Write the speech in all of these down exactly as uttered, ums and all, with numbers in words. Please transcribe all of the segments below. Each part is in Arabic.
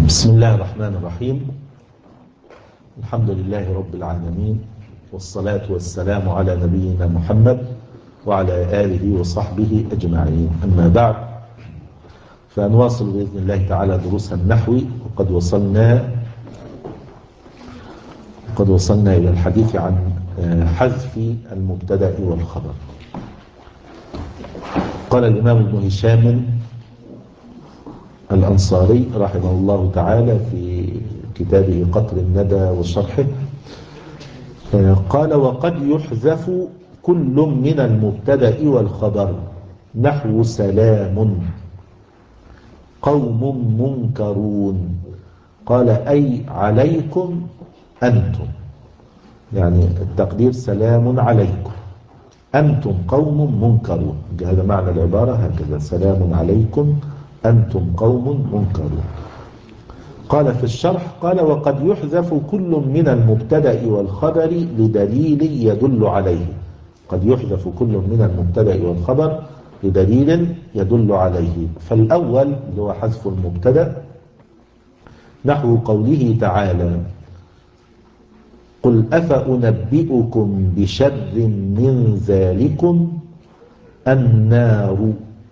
بسم الله الرحمن الرحيم. الحمد لله رب العالمين، والصلاة والسلام على نبينا محمد وعلى آله وصحبه أجمعين. أما بعد، فنواصل بإذن الله تعالى دروس النحو، وقد وصلنا قد وصلنا إلى الحديث عن حذف المبتدأ والخبر. قال الإمام ابن هشام الأنصاري رحمه الله تعالى في كتابه قطر الندى وشرحه، قال: وقد يحذف كل من المبتدأ والخبر نحو سلام قوم منكرون. قال: أي عليكم أنتم، يعني التقدير سلام عليكم أنتم قوم منكرون. هذا معنى العبارة هكذا: سلام عليكم أنتم قوم منكرون. قال في الشرح: قال: وقد يحذف كل من المبتدأ والخبر لدليل يدل عليه. قد يحذف كل من المبتدأ والخبر لدليل يدل عليه. فالأول اللي هو حذف المبتدأ نحو قوله تعالى: قل أفأنبئكم بشر من ذلكم النار.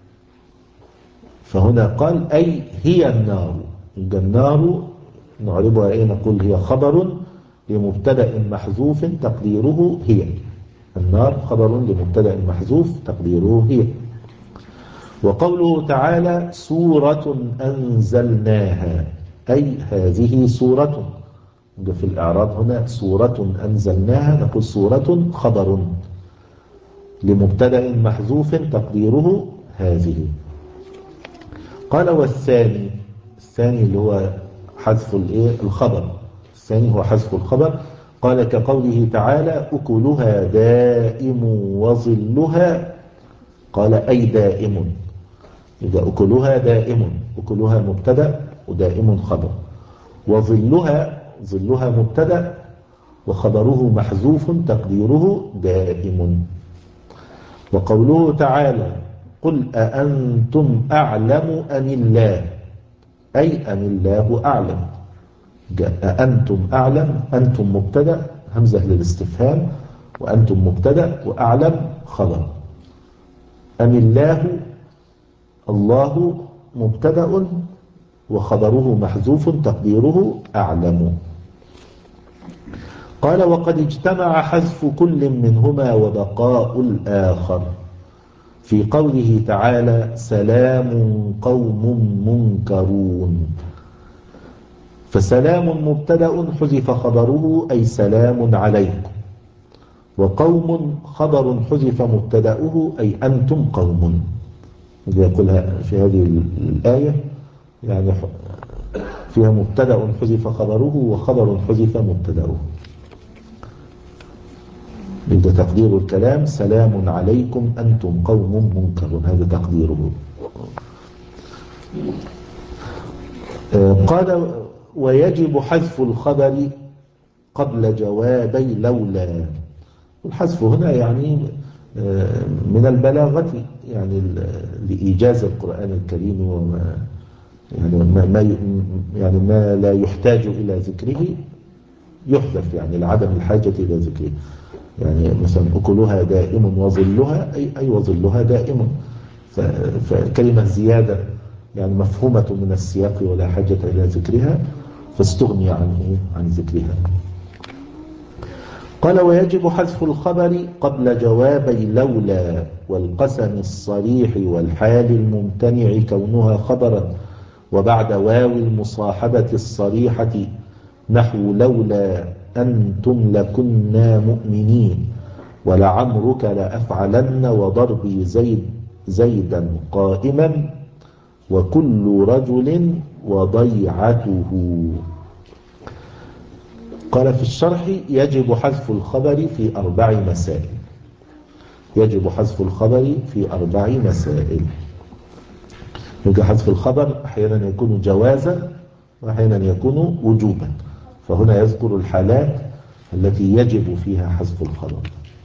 فهنا قال أي هي النار. النار نعربها ايه؟ نقول هي خبر لمبتدأ محذوف تقديره هي. النار خبر لمبتدأ محذوف تقديره هي. وقوله تعالى: سورة أنزلناها، أي هذه سورة. في الإعراب هنا سورة أنزلناها، نقول سورة خبر لمبتدأ محذوف تقديره هذه. قال: والثاني الثاني اللي هو حذف الايه الخبر الثاني هو حذف الخبر. قال: كقوله تعالى: أكلها دائم وظلها. قال: أي دائم. إذا أكلها دائم، أكلها مبتدأ ودائم خبر، وظلها ظلها مبتدأ وخبره محذوف تقديره دائم. وقوله تعالى: قل أأنتم أعلم أم الله، أي أم الله أعلم. أأنتم أعلم، أنتم مبتدأ همزة للاستفهام، وأنتم مبتدأ وأعلم خبر. أم الله، الله مبتدأ وخبره محذوف تقديره أعلم. قال: وقد اجتمع حذف كل منهما وبقاء الآخر في قوله تعالى: سلام قوم منكرون. فسلام مبتدأ حذف خبره أي سلام عليكم، وقوم خبر حذف مبتدأه أي أنتم قوم. يقولها في هذه الآية يعني فيها مبتدأ حذف خبره وخبر حذف مبتدأه. يبقى تقدير الكلام: سلام عليكم أنتم قوم منكرون، هذا تقديره. قال: ويجب حذف الخبر قبل جوابي لولا. والحذف هنا يعني من البلاغة، يعني لإيجاز القرآن الكريم، وما يعني ما يعني ما لا يحتاج إلى ذكره يحذف، يعني لعدم الحاجة إلى ذكره. يعني مثلا أكلها دائم وظلها، أي أي وظلها دائم. فكلمة زيادة يعني مفهومة من السياق ولا حاجة إلى ذكرها، فاستغني عن إيه؟ عن ذكرها. قال: ويجب حذف الخبر قبل جوابي لولا والقسم الصريح والحال الممتنع كونها خبرا، وبعد واو المصاحبة الصريحة نحو لولا أنتم لكنا مؤمنين، ولعمرك لأفعلن وضربي زيد زيدا قائما وكل رجل وضيعته. قال في الشرح: يجب حذف الخبر في أربع مسائل. يجب حذف الخبر في أربع مسائل. يجب حذف الخبر أحيانا يكون جوازا وأحيانا يكون وجوبا، فهنا يذكر الحالات التي يجب فيها حذف الخبر.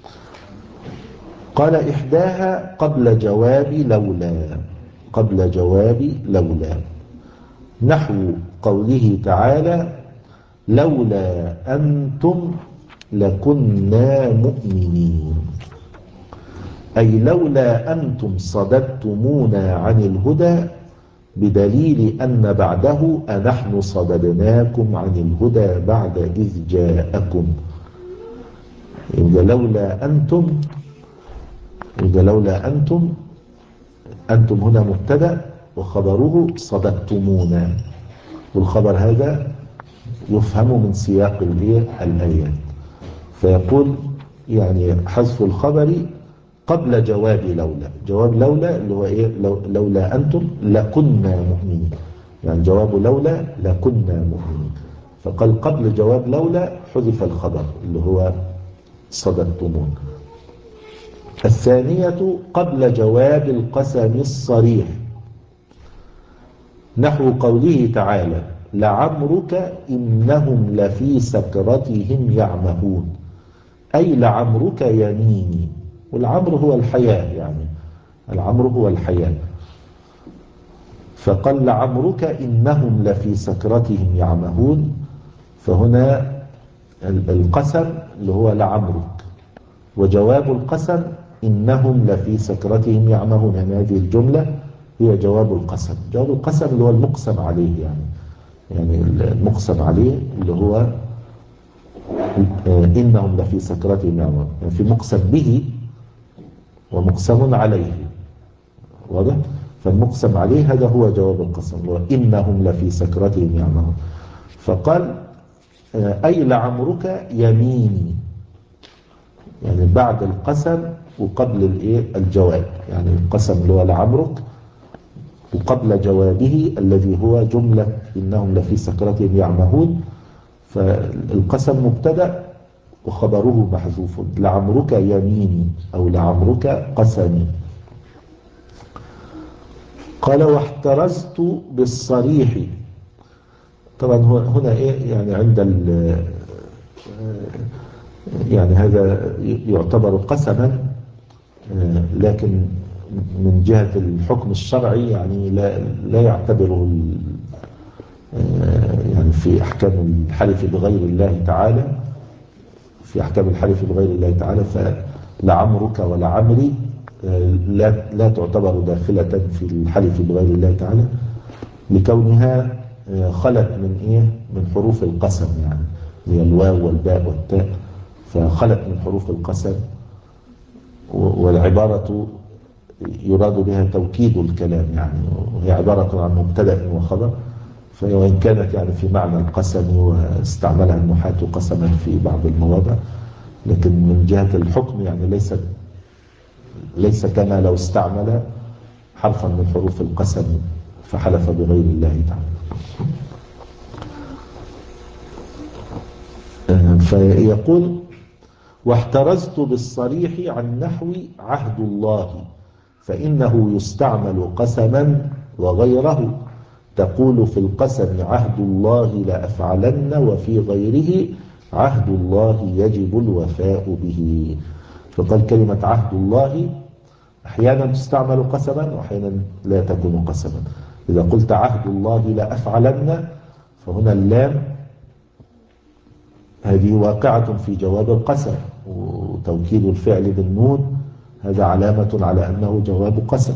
قال: إحداها قبل جواب لولا. قبل جواب لولا نحو قوله تعالى لولا أنتم لكنا مؤمنين، أي لولا أنتم صددتمونا عن الهدى، بدليل أن بعده أنحن صددناكم عن الهدى بعد إذ جاءكم. إذا لولا أنتم إذا لولا أنتم أنتم هنا مبتدأ وخبره صددتمونا، والخبر هذا يفهم من سياق الآيات، فيقول يعني حذف الخبر قبل جواب لولا. جواب لولا اللي هو إيه؟ لو لولا أنتم لكنا مؤمنين، يعني جواب لولا لكنا مؤمنين، فقال قبل جواب لولا حذف الخبر اللي هو صددتمون. الثانية قبل جواب القسم الصريح، نحو قوله تعالى لعمرك إنهم لفي سكرتهم يعمهون، أي لعمرك يميني، والعمر هو الحياة، يعني العمر هو الحياة، فقال لعمرك إنهم لفي سكرتهم يعمهون، فهنا القسم اللي هو لعمرك، وجواب القسم إنهم لفي سكرتهم يعمهون، يعني هذه الجملة هي جواب القسم. جواب القسم اللي هو المقسم عليه، يعني يعني المقسم عليه اللي هو إنهم لفي سكرتهم يعمهون، يعني في مقسم به ومقسم عليه، واضح؟ فالمقسم عليه هذا هو جواب القسم اللي هو إنهم لفي سكرتهم يعمهون، فقال أي لعمرك يميني، يعني بعد القسم وقبل الايه الجواب، يعني القسم اللي هو لعمرك وقبل جوابه الذي هو جملة إنهم لفي سكرتهم يعمهون، فالقسم مبتدأ وخبره محذوف، لعمرك يميني أو لعمرك قسمي. قال واحترزت بالصريح، طبعا هنا ايه يعني عند يعني هذا يعتبر قسما، لكن من جهة الحكم الشرعي يعني لا لا يعتبره يعني في أحكام الحلف بغير الله تعالى، في أحكام الحلف بغير الله تعالى فلعمرك ولعمري لا لا تعتبر داخلة في الحلف بغير الله تعالى، لكونها خلت من ايه من حروف القسم، يعني هي الواو والباء والتاء، فخلت من حروف القسم، والعبارة يراد بها توكيد الكلام، يعني وهي عبارة عن مبتدأ وخبر، وإن كانت يعني في معنى القسم واستعملها النحاة قسما في بعض المواضع، لكن من جهة الحكم يعني ليس ليس كما لو استعمل حرفا من حروف القسم فحلف بغير الله تعالى. فيقول واحترزت بالصريح عن نحو عهد الله، فإنه يستعمل قسما وغيره، تقول في القسم عهد الله لأفعلن، وفي غيره عهد الله يجب الوفاء به. فقال كلمة عهد الله أحيانا تستعمل قسما وأحيانا لا تكون قسما. إذا قلت عهد الله لأفعلن فهنا اللام هذه واقعة في جواب القسم، وتوكيد الفعل بالنون هذا علامة على أنه جواب قسم.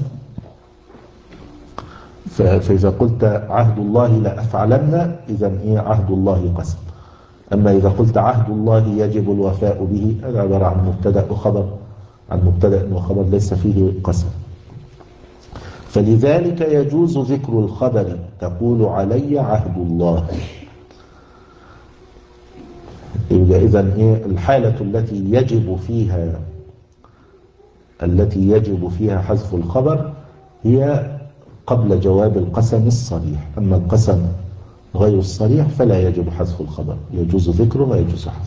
فإذا قلت عهد الله لأفعلن إذن إيه عهد الله قسم. أما إذا قلت عهد الله يجب الوفاء به هذا عبارة عن مبتدأ وخبر، عن مبتدأ وخبر ليس فيه قسم. فلذلك يجوز ذكر الخبر، تقول علي عهد الله. إذن إيه الحالة التي يجب فيها التي يجب فيها حذف الخبر هي قبل جواب القسم الصريح، أما القسم غير الصريح فلا يجب حذف الخبر، يجوز ذكره ويجوز حذفه.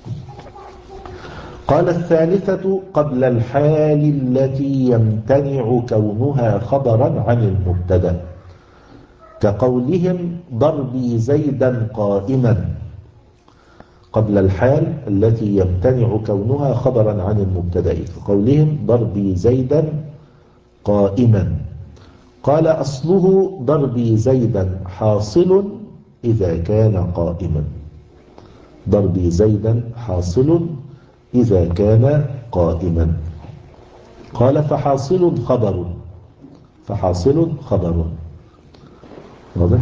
قال الثالثة قبل الحال التي يمتنع كونها خبرا عن المبتدأ، كقولهم ضربي زيدا قائما، قبل الحال التي يمتنع كونها خبرا عن المبتدأ، كقولهم ضربي زيدا قائما، قال أصله ضربي زيدا حاصل إذا كان قائما. ضربي زيدا حاصل إذا كان قائما. قال فحاصل خبر. فحاصل خبر. واضح؟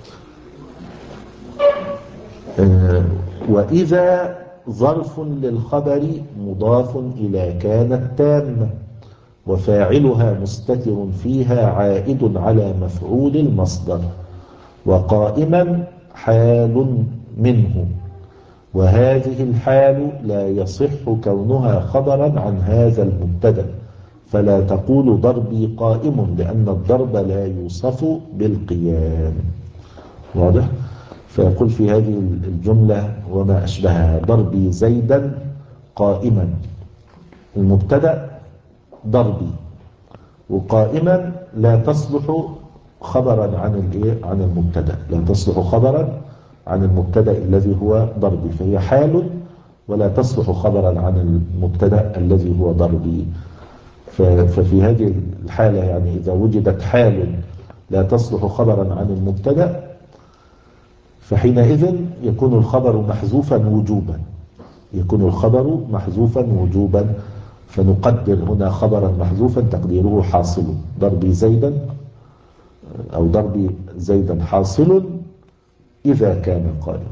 آه وإذا ظرف للخبر مضاف إلى كانت تامة وفاعلها مستتر فيها عائد على مفعول المصدر، وقائما حال منه، وهذه الحال لا يصح كونها خبرا عن هذا المبتدأ، فلا تقول ضربي قائم لأن الضرب لا يوصف بالقيام. واضح؟ فيقول في هذه الجملة وما أشبهها: ضربي زيدا قائما، المبتدأ ضربي، وقائما لا تصلح خبرا عن الايه عن المبتدا، لا تصلح خبرا عن المبتدا الذي هو ضربي، فهي حال ولا تصلح خبرا عن المبتدا الذي هو ضربي. ففي هذه الحالة يعني إذا وجدت حال لا تصلح خبرا عن المبتدا فحينئذ يكون الخبر محذوفا وجوبا، يكون الخبر محذوفا وجوبا. فنقدر هنا خبرا محذوفا تقديره حاصل، ضربي زيدا أو ضربي زيدا حاصل إذا كان قائما.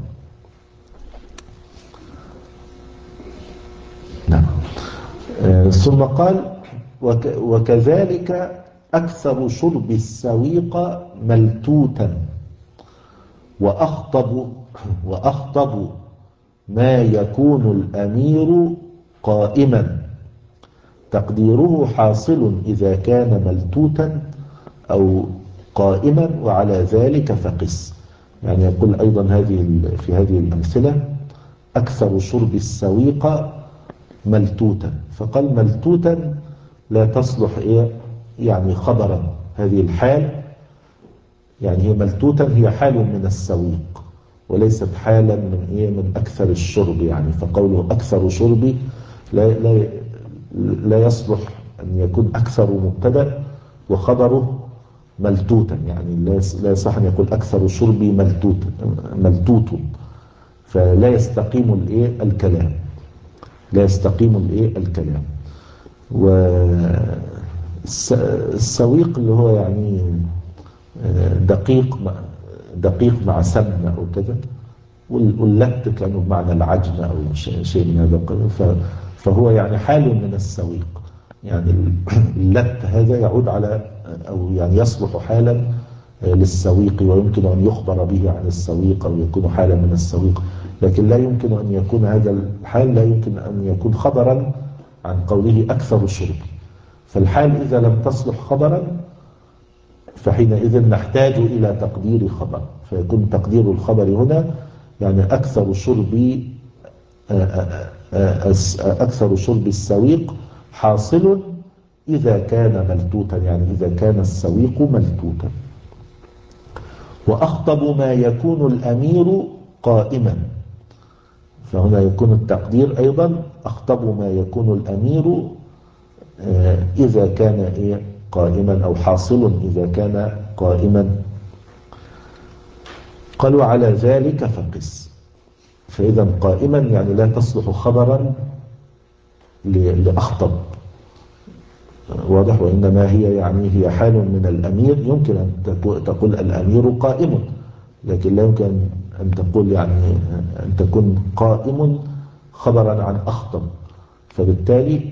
نعم. آه ثم قال وك وكذلك أكثر شرب السويق ملتوتا، وأخطب وأخطب ما يكون الأمير قائما، تقديره حاصل إذا كان ملتوتا أو قائما، وعلى ذلك فقس. يعني يقول أيضا هذه في هذه الأمثلة أكثر شرب السويق ملتوتا، فقال ملتوتا لا تصلح إيه يعني خبرا، هذه الحال يعني هي ملتوتا هي حال من السويق وليست حالا من إيه من أكثر الشرب، يعني فقوله أكثر شربي لا لا لا يصلح أن يكون أكثر مبتدأ وخبره ملتوتا، يعني لا يصح أن يقول أكثر شربي ملتوت ملتوت، فلا يستقيم الإيه الكلام، لا يستقيم الإيه الكلام. والسويق اللي هو يعني دقيق دقيق مع سمنة أو كذا، واللت كانوا بمعنى العجن أو شيء من هذا، فهو يعني حال من السويق، يعني اللت هذا يعود على أو يعني يصلح حالا للسويق، ويمكن أن يخبر به عن السويق أو يكون حالا من السويق، لكن لا يمكن أن يكون هذا الحال لا يمكن أن يكون خبرا عن قوله أكثر شرب. فالحال إذا لم تصلح خبرا فحينئذ نحتاج إلى تقدير خبر، فيكون تقدير الخبر هنا يعني أكثر شرب أكثر شرب السويق حاصل إذا كان ملتوتا، يعني إذا كان السويق ملتوتا. وأخطب ما يكون الأمير قائما، فهنا يكون التقدير أيضا أخطب ما يكون الأمير إذا كان إيه قائما أو حاصل إذا كان قائما. قالوا على ذلك فقس، فإذا قائما يعني لا تصلح خبرا لأخطب، واضح، وإنما هي يعني هي حال من الأمير، يمكن أن تقول الأمير قائم، لكن لا يمكن أن تقول يعني أن تكون قائم خبرا عن أخطب، فبالتالي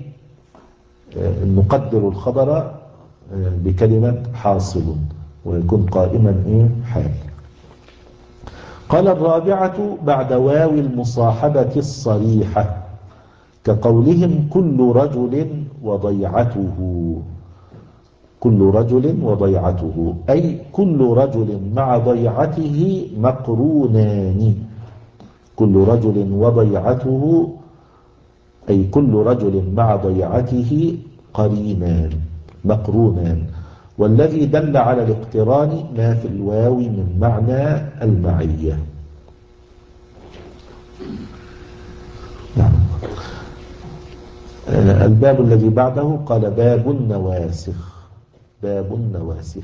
نقدر الخبر بكلمة حاصل ويكون قائما إيه حال. قال الرابعة بعد واو المصاحبة الصريحة كقولهم كل رجل وضيعته، كل رجل وضيعته أي كل رجل مع ضيعته مقرونان، كل رجل وضيعته أي كل رجل مع ضيعته قرينان مقرونان، والذي دل على الاقتران ما في الواو من معنى المعية. نعم. الباب الذي بعده قال باب النواسخ. باب النواسخ.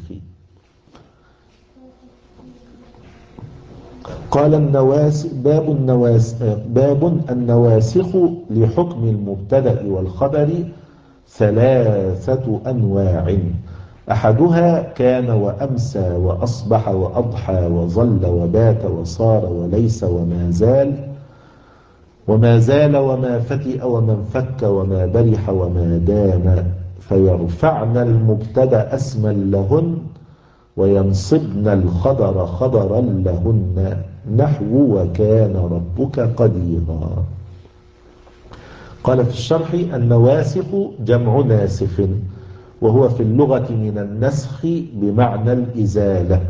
قال النواس باب النواس باب النواسخ لحكم المبتدأ والخبر ثلاثة أنواع، أحدها كان وأمسى وأصبح وأضحى وظل وبات وصار وليس وما زال وما زال وما فتئ وما انفك وما برح وما دام، فيرفعن المبتدأ اسما لهن وينصبن الخبر خبرا لهن، نحو وكان ربك قديرا. قال في الشرح: النواسخ جمع ناسخ، وهو في اللغة من النسخ بمعنى الإزالة.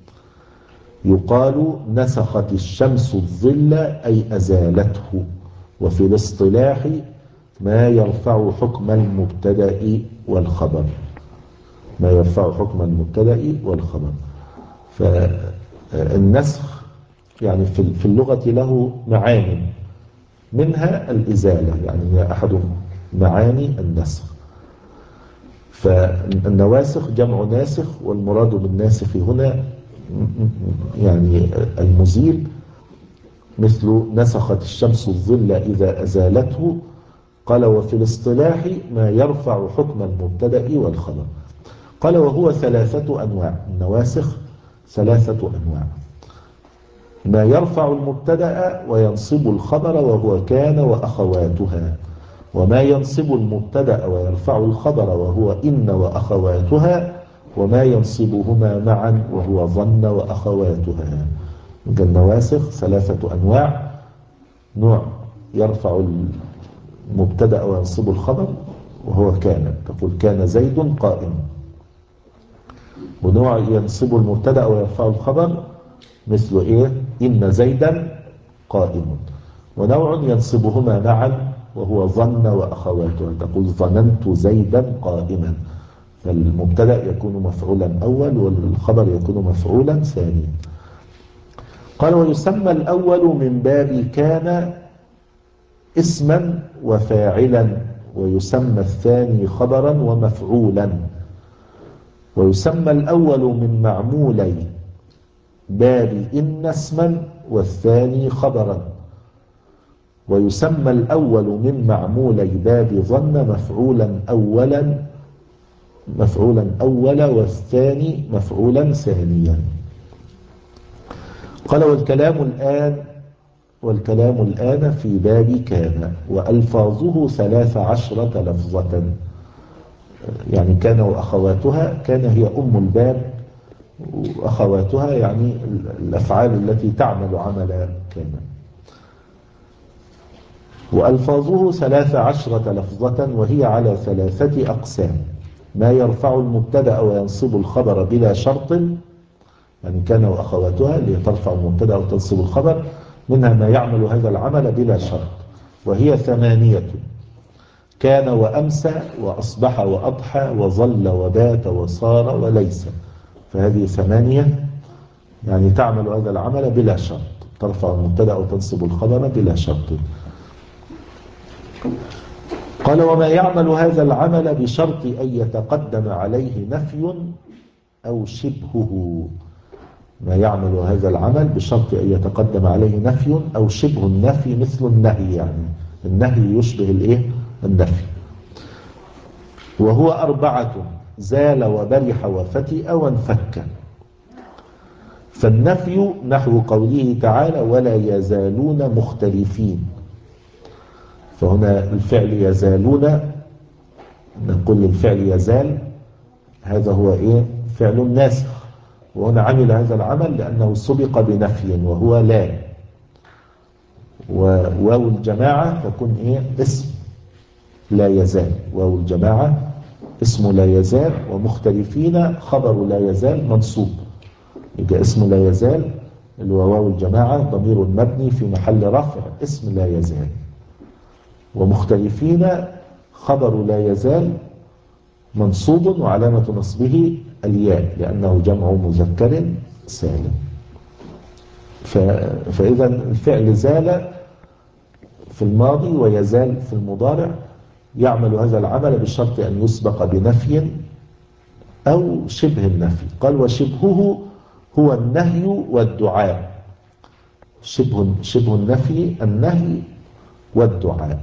يقال نسخت الشمس الظل أي أزالته. وفي الاصطلاح ما يرفع حكم المبتدأ والخبر، ما يرفع حكم المبتدأ والخبر. فالنسخ يعني في اللغة له معاني، منها الإزالة، يعني هي أحد معاني النسخ. فالنواسخ جمع ناسخ، والمراد بالناسخ هنا يعني المزيل، مثل نسخت الشمس الظل إذا أزالته. قال: وفي الاصطلاح ما يرفع حكم المبتدأ والخبر. قال: وهو ثلاثة أنواع. النواسخ ثلاثة أنواع: ما يرفع المبتدأ وينصب الخبر وهو كان وأخواتها، وما ينصب المبتدأ ويرفع الخبر وهو إن وأخواتها، وما ينصبهما معا وهو ظن وأخواتها. النواسخ ثلاثة أنواع: نوع يرفع المبتدأ وينصب الخبر وهو كان، تقول كان زيد قائم. ونوع ينصب المبتدأ ويرفع الخبر مثل إيه؟ إن زيدا قائم. ونوع ينصبهما معا وهو ظن وأخواته، تقول ظننت زيدا قائما، فالمبتدأ يكون مفعولا أول والخبر يكون مفعولا ثاني. قال: ويسمى الأول من باب كان اسما وفاعلا، ويسمى الثاني خبرا ومفعولا. ويسمى الأول من معمولي باب إن اسما والثاني خبرا. ويسمى الأول من معمولي باب ظن مفعولا أولا مفعولا أولا والثاني مفعولا ثانيا. قال: والكلام الآن والكلام الآن في باب كان، وألفاظه ثلاث عشرة لفظة. يعني كان وأخواتها، كان هي أم الباب، وأخواتها يعني الأفعال التي تعمل عمل كان. وألفاظه ثلاث عشرة لفظة، وهي على ثلاثة أقسام: ما يرفع المبتدأ وينصب الخبر بلا شرط، يعني كان وأخواتها اللي ترفع المبتدأ وتنصب الخبر، منها ما يعمل هذا العمل بلا شرط، وهي ثمانية: كان وأمسى وأصبح وأضحى وظل وبات وصار وليس. فهذه ثمانية يعني تعمل هذا العمل بلا شرط، ترفع المبتدأ وتنصب الخبر بلا شرط. قال: وما يعمل هذا العمل بشرط أن يتقدم عليه نفي أو شبهه. ما يعمل هذا العمل بشرط أن يتقدم عليه نفي أو شبه النفي، مثل النهي، يعني النهي يشبه الإيه؟ النفي. وهو أربعة: زال وبرح وفتئ وانفك. فالنفي نحو قوله تعالى: ولا يزالون مختلفين. فهنا الفعل يزالون، نقول الفعل يزال هذا هو إيه؟ فعل ناسخ، وهنا عمل هذا العمل لأنه سبق بنفي وهو لا. وواو الجماعة تكون إيه؟ اسم لا يزال. واو الجماعة اسم لا يزال، ومختلفين خبر لا يزال منصوب، يبقى اسم لا يزال اللي هو واو الجماعة ضمير مبني في محل رفع اسم لا يزال، ومختلفين خبر لا يزال منصوب وعلامة نصبه الياء لأنه جمع مذكر سالم. فإذا الفعل زال في الماضي ويزال في المضارع، يعمل هذا العمل بشرط أن يسبق بنفي أو شبه النفي. قال وشبهه هو النهي والدعاء. شبه شبه النفي النهي والدعاء.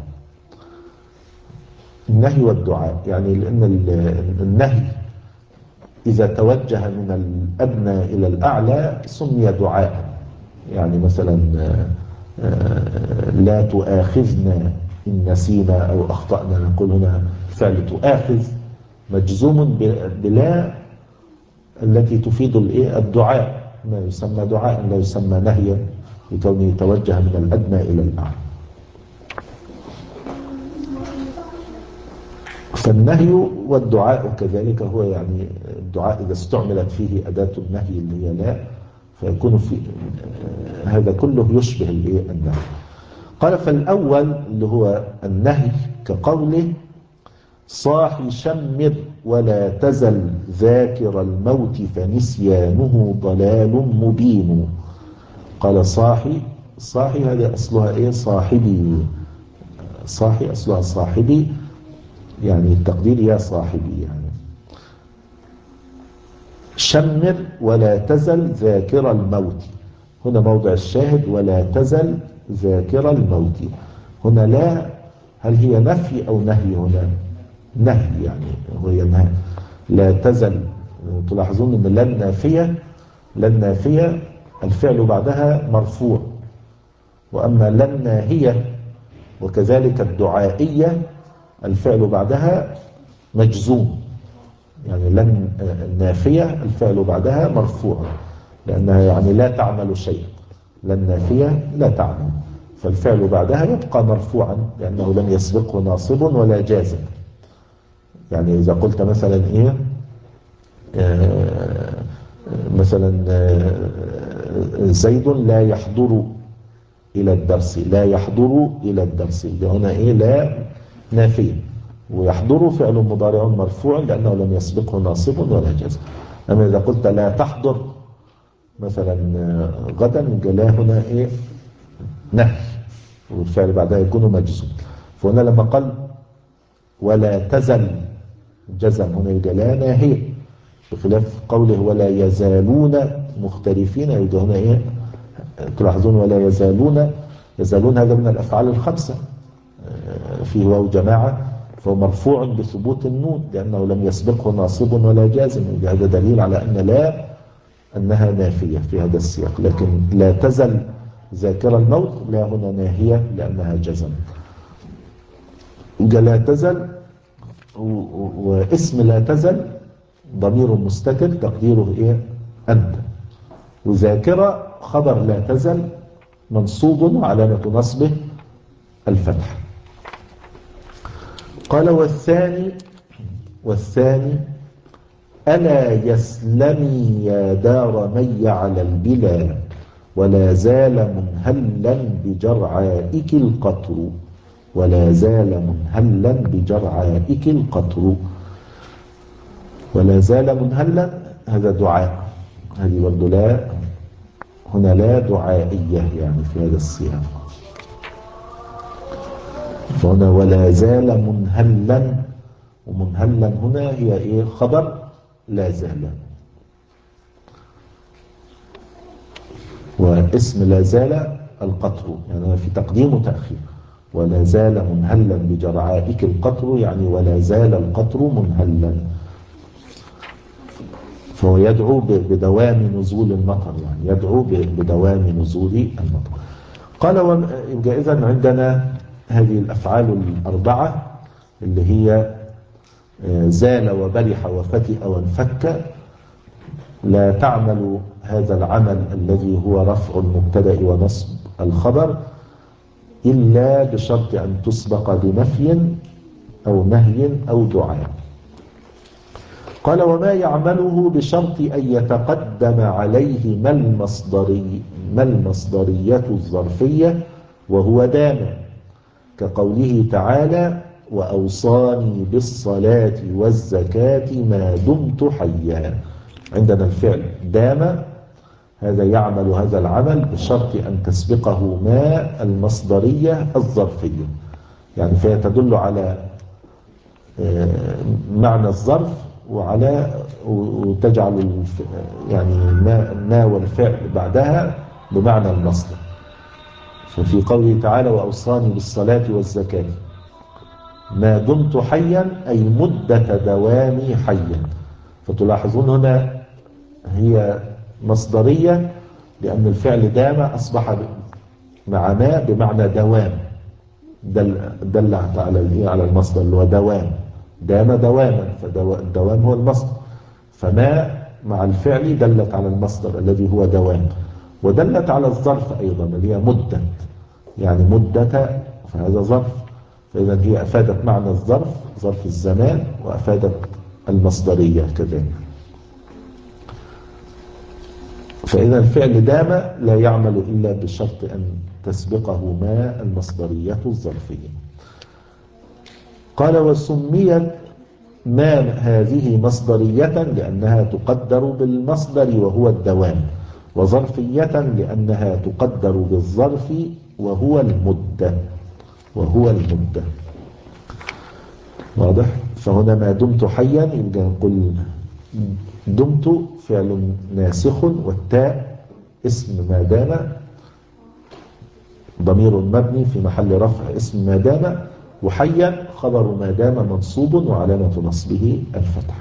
النهي والدعاء يعني لأن النهي إذا توجه من الأدنى إلى الأعلى سمي دعاء. يعني مثلا لا تؤاخذنا إن نسينا أو أخطأنا، نقول هنا فعل تؤاخذ مجزوم بلا التي تفيد الدعاء، ما يسمى دعاء لا يسمى نهيا لكونه يتوجه من الأدنى إلى الأعلى. فالنهي والدعاء كذلك هو يعني الدعاء إذا استعملت فيه أداة النهي اللي هي لا، فيكون في هذا كله يشبه النهي. قال فالأول اللي هو النهي كقوله صاحي شمر ولا تزل ذاكر الموت فنسيانه ضلال مبين. قال صاحي، صاحي هذا أصلها إيه؟ صاحبي. صاحي أصلها صاحبي، يعني التقدير يا صاحبي. يعني شمر ولا تزل ذاكر الموت، هنا موضع الشاهد ولا تزل ذاكر الموت. هنا لا، هل هي نفي أو نهي؟ هنا نهي، يعني هي نهي. لا تزل، تلاحظون أن لن نافية، لن نافية الفعل بعدها مرفوع، وأما لن ناهية وكذلك الدعائية الفعل بعدها مجزوم. يعني لن النافية الفعل بعدها مرفوع لأنها يعني لا تعمل شيء، لن نافية لا تعمل، فالفعل بعدها يبقى مرفوعا لأنه لم يسبقه ناصب ولا جازم. يعني إذا قلت مثلا إيه آه مثلا آه زيد لا يحضر إلى الدرس، لا يحضر إلى الدرس، هنا إيه؟ لا نافية، ويحضر فعل مضارع مرفوع لأنه لم يسبقه ناصب ولا جازم. أما إذا قلت لا تحضر مثلا غدا، لا هنا إيه؟ نهي، والفعل بعدها يكون مجزوم. فهنا لما قال ولا تزل جزم، هنا يبقى لا ناهية، بخلاف قوله ولا يزالون مختلفين، يبقى هنا إيه؟ تلاحظون ولا يزالون، يزالون هذا من الأفعال الخمسة في واو جماعة، فهو مرفوع بثبوت النون لأنه لم يسبقه ناصب ولا جازم. هذا دليل على أن لا أنها نافية في هذا السياق. لكن لا تزل ذاكر الموت لا هنا ناهية لأنها جزم. لا تزل، واسم لا تزل ضمير مستتر تقديره إيه؟ أنت. وذاكرة خبر لا تزل منصوب وعلامة نصبه الفتح. قال والثاني، والثاني ألا يسلمي يا دار مي على البلا ولا زال منهلا بجرعائك القطر، ولا زال منهلا بجرعائك القطر. ولا زال منهلا هذا دعاء، هذه برضه لا، هنا لا دعائية يعني في هذا السياق. فهنا ولا زال منهلا، ومنهلا هنا هي ايه؟ خبر لا زال، واسم لا زال القطر، يعني في تقديم وتأخير. ولا زال منهلا بجرعائك القطر، يعني ولا زال القطر منهلا، فهو يدعو بدوام نزول المطر، يعني يدعو بدوام نزول المطر. قال ويبقى إذن عندنا هذه الأفعال الأربعة اللي هي زال وبرح وفتئ وانفك، لا تعمل هذا العمل الذي هو رفع المبتدأ ونصب الخبر إلا بشرط أن تسبق بنفي أو نهي أو دعاء. قال وما يعمله بشرط أن يتقدم عليه ما المصدري ما المصدرية الظرفية وهو دام، كقوله تعالى وأوصاني بالصلاة والزكاة ما دمت حيا. عندنا الفعل دام، هذا يعمل هذا العمل بشرط أن تسبقه ما المصدرية الظرفية، يعني فهي تدل على معنى الظرف وعلى وتجعل يعني ما والفعل بعدها بمعنى المصدر. ففي قوله تعالى وأوصاني بالصلاة والزكاة ما دمت حيا أي مدة دوامي حيا. فتلاحظون هنا هي مصدرية لأن الفعل دام أصبح مع ما بمعنى دوام، دل دلت على على المصدر اللي هو دوام، دام دواما، فالدوام هو المصدر، فما مع الفعل دلت على المصدر الذي هو دوام، ودلت على الظرف أيضا اللي هي مدة، يعني مدة، فهذا ظرف، فإذا هي أفادت معنى الظرف ظرف الزمان وأفادت المصدرية كذلك. فإذا الفعل دام لا يعمل إلا بشرط أن تسبقه ما المصدرية الظرفية. قال وسميت ما هذه مصدرية لأنها تقدر بالمصدر وهو الدوام، وظرفية لأنها تقدر بالظرف وهو المدة وهو المدة. واضح؟ فهنا ما دمت حيا يبقى نقول دمت فعل ناسخ، والتاء اسم ما دام ضمير مبني في محل رفع اسم ما دام، وحيا خبر ما دام منصوب وعلامة نصبه الفتحة.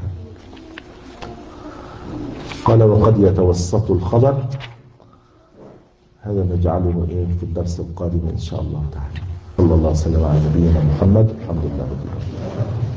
قال وقد يتوسط الخبر، هذا نجعله ايه في الدرس القادم ان شاء الله تعالى. صلى الله وسلم على نبينا محمد. الحمد لله رب العالمين.